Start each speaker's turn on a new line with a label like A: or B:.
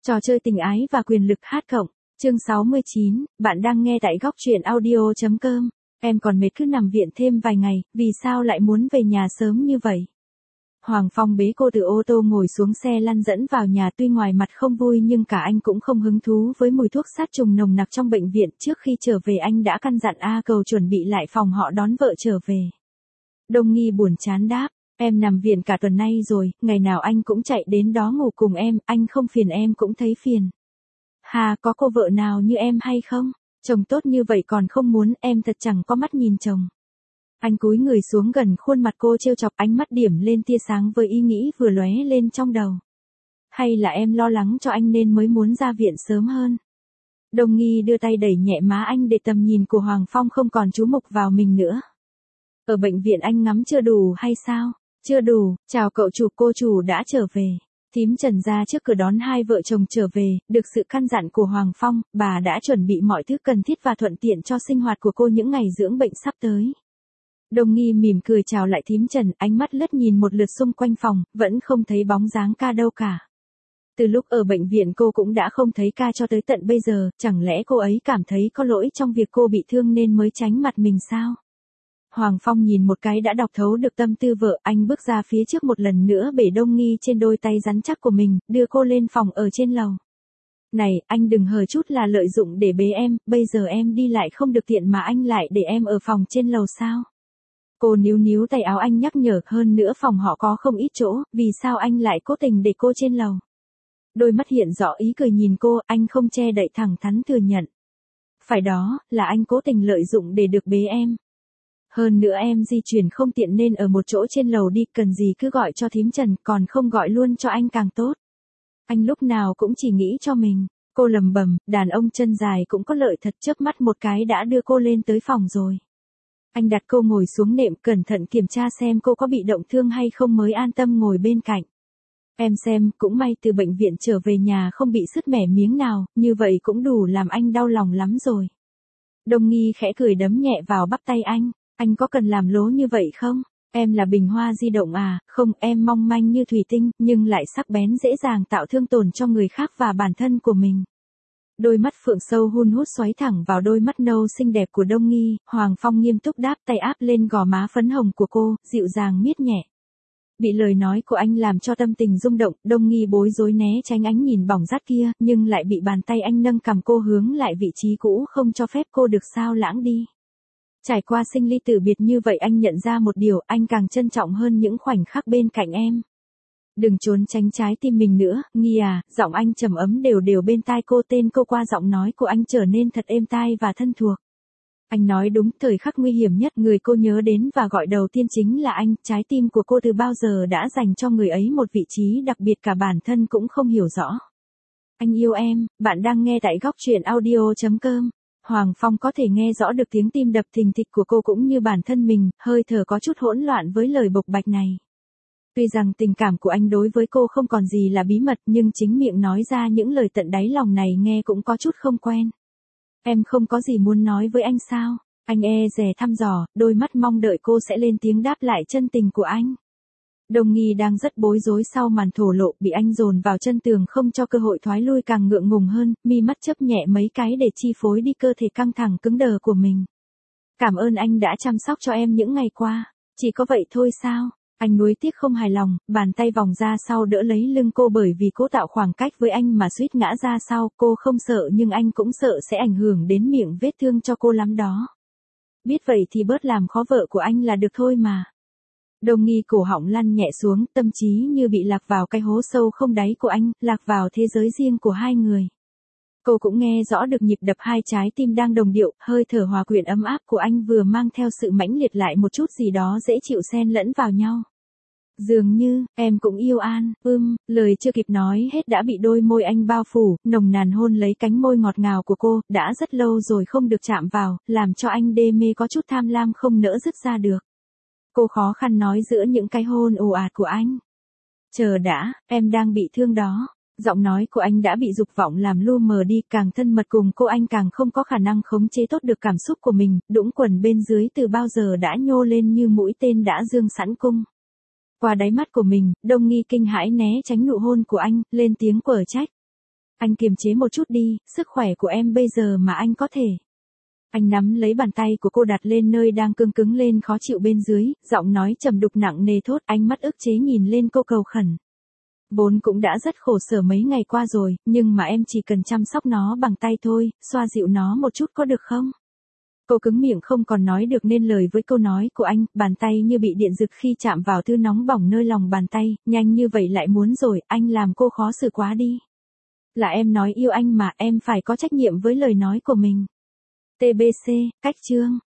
A: Trò chơi tình ái và quyền lực hát cộng. Chương 69, bạn đang nghe tại góc truyện audio.com. Em còn mệt cứ nằm viện thêm vài ngày, vì sao lại muốn về nhà sớm như vậy? Hoàng Phong bế cô từ ô tô ngồi xuống xe lăn dẫn vào nhà, tuy ngoài mặt không vui nhưng cả anh cũng không hứng thú với mùi thuốc sát trùng nồng nặc trong bệnh viện. Trước khi trở về anh đã căn dặn A Cầu chuẩn bị lại phòng họ đón vợ trở về. Đông Nghi buồn chán đáp, em nằm viện cả tuần nay rồi, ngày nào anh cũng chạy đến đó ngủ cùng em, anh không phiền em cũng thấy phiền. Hà, có cô vợ nào như em hay không? Chồng tốt như vậy còn không muốn, em thật chẳng có mắt nhìn chồng. Anh cúi người xuống gần khuôn mặt cô trêu chọc, ánh mắt điểm lên tia sáng với ý nghĩ vừa lóe lên trong đầu. Hay là em lo lắng cho anh nên mới muốn ra viện sớm hơn? Đông Nghi đưa tay đẩy nhẹ má anh để tầm nhìn của Hoàng Phong không còn chú mục vào mình nữa. Ở bệnh viện anh ngắm chưa đủ hay sao? Chưa đủ, chào cậu chủ, cô chủ đã trở về. Thím Trần ra trước cửa đón hai vợ chồng trở về, được sự căn dặn của Hoàng Phong, bà đã chuẩn bị mọi thứ cần thiết và thuận tiện cho sinh hoạt của cô những ngày dưỡng bệnh sắp tới. Đông Nghi mỉm cười chào lại thím Trần, ánh mắt lướt nhìn một lượt xung quanh phòng, vẫn không thấy bóng dáng ca đâu cả. Từ lúc ở bệnh viện cô cũng đã không thấy ca cho tới tận bây giờ, chẳng lẽ cô ấy cảm thấy có lỗi trong việc cô bị thương nên mới tránh mặt mình sao? Hoàng Phong nhìn một cái đã đọc thấu được tâm tư vợ, anh bước ra phía trước một lần nữa bể Đông Nghi trên đôi tay rắn chắc của mình, đưa cô lên phòng ở trên lầu. Này, anh đừng hờ chút là lợi dụng để bế em, bây giờ em đi lại không được tiện mà anh lại để em ở phòng trên lầu sao? Cô níu tay áo anh nhắc nhở, hơn nữa phòng họ có không ít chỗ, vì sao anh lại cố tình để cô trên lầu? Đôi mắt hiện rõ ý cười nhìn cô, anh không che đậy thẳng thắn thừa nhận. Phải đó, là anh cố tình lợi dụng để được bế em. Hơn nữa em di chuyển không tiện nên ở một chỗ trên lầu đi, cần gì cứ gọi cho thím Trần, còn không gọi luôn cho anh càng tốt. Anh lúc nào cũng chỉ nghĩ cho mình. Cô lầm bầm, đàn ông chân dài cũng có lợi thật, chớp mắt một cái đã đưa cô lên tới phòng rồi. Anh đặt cô ngồi xuống nệm, cẩn thận kiểm tra xem cô có bị động thương hay không mới an tâm ngồi bên cạnh. Em xem, cũng may từ bệnh viện trở về nhà không bị sứt mẻ miếng nào, như vậy cũng đủ làm anh đau lòng lắm rồi. Đông Nghi khẽ cười đấm nhẹ vào bắp tay anh có cần làm lố như vậy không? Em là bình hoa di động à? Không, em mong manh như thủy tinh, nhưng lại sắc bén dễ dàng tạo thương tổn cho người khác và bản thân của mình. Đôi mắt phượng sâu hun hút xoáy thẳng vào đôi mắt nâu xinh đẹp của Đông Nghi, Hoàng Phong nghiêm túc đáp, tay áp lên gò má phấn hồng của cô, dịu dàng miết nhẹ. Bị lời nói của anh làm cho tâm tình rung động, Đông Nghi bối rối né tránh ánh nhìn bỏng rát kia, nhưng lại bị bàn tay anh nâng cầm cô hướng lại vị trí cũ, không cho phép cô được sao lãng đi. Trải qua sinh ly tử biệt như vậy, anh nhận ra một điều, anh càng trân trọng hơn những khoảnh khắc bên cạnh em. Đừng trốn tránh trái tim mình nữa, Nghi à, giọng anh trầm ấm đều đều bên tai cô, tên cô qua giọng nói của anh trở nên thật êm tai và thân thuộc. Anh nói đúng, thời khắc nguy hiểm nhất người cô nhớ đến và gọi đầu tiên chính là anh, trái tim của cô từ bao giờ đã dành cho người ấy một vị trí đặc biệt cả bản thân cũng không hiểu rõ. Anh yêu em, bạn đang nghe tại góc truyện audio.com. Hoàng Phong có thể nghe rõ được tiếng tim đập thình thịch của cô cũng như bản thân mình, hơi thở có chút hỗn loạn với lời bộc bạch này. Tuy rằng tình cảm của anh đối với cô không còn gì là bí mật, nhưng chính miệng nói ra những lời tận đáy lòng này nghe cũng có chút không quen. Em không có gì muốn nói với anh sao? Anh e dè thăm dò, đôi mắt mong đợi cô sẽ lên tiếng đáp lại chân tình của anh. Đông Nghi đang rất bối rối sau màn thổ lộ, bị anh dồn vào chân tường không cho cơ hội thoái lui càng ngượng ngùng hơn, mi mắt chớp nhẹ mấy cái để chi phối đi cơ thể căng thẳng cứng đờ của mình. Cảm ơn anh đã chăm sóc cho em những ngày qua. Chỉ có vậy thôi sao? Anh nuối tiếc không hài lòng, bàn tay vòng ra sau đỡ lấy lưng cô bởi vì cố tạo khoảng cách với anh mà suýt ngã ra sau, cô không sợ nhưng anh cũng sợ sẽ ảnh hưởng đến miệng vết thương cho cô lắm đó. Biết vậy thì bớt làm khó vợ của anh là được thôi mà. Đông Nghi cổ họng lăn nhẹ xuống, tâm trí như bị lạc vào cái hố sâu không đáy của anh, lạc vào thế giới riêng của hai người. Cô cũng nghe rõ được nhịp đập hai trái tim đang đồng điệu, hơi thở hòa quyện ấm áp của anh vừa mang theo sự mãnh liệt lại một chút gì đó dễ chịu xen lẫn vào nhau. Dường như, em cũng yêu An, lời chưa kịp nói hết đã bị đôi môi anh bao phủ, nồng nàn hôn lấy cánh môi ngọt ngào của cô, đã rất lâu rồi không được chạm vào, làm cho anh đê mê có chút tham lam không nỡ dứt ra được. Cô khó khăn nói giữa những cái hôn ồ ạt của anh. Chờ đã, em đang bị thương đó. Giọng nói của anh đã bị dục vọng làm lu mờ đi, càng thân mật cùng cô anh càng không có khả năng khống chế tốt được cảm xúc của mình, đũng quần bên dưới từ bao giờ đã nhô lên như mũi tên đã dương sẵn cung. Qua đáy mắt của mình, Đông Nghi kinh hãi né tránh nụ hôn của anh, lên tiếng quở trách. Anh kiềm chế một chút đi, sức khỏe của em bây giờ mà anh có thể. Anh nắm lấy bàn tay của cô đặt lên nơi đang cứng cứng lên khó chịu bên dưới, giọng nói trầm đục nặng nề thốt, ánh mắt ức chế nhìn lên cô cầu khẩn. Vốn cũng đã rất khổ sở mấy ngày qua rồi, nhưng mà em chỉ cần chăm sóc nó bằng tay thôi, xoa dịu nó một chút có được không? Cô cứng miệng không còn nói được nên lời với câu nói của anh, bàn tay như bị điện giật khi chạm vào thứ nóng bỏng nơi lòng bàn tay, nhanh như vậy lại muốn rồi, anh làm cô khó xử quá đi. Là em nói yêu anh mà, em phải có trách nhiệm với lời nói của mình. TBC, cách chương.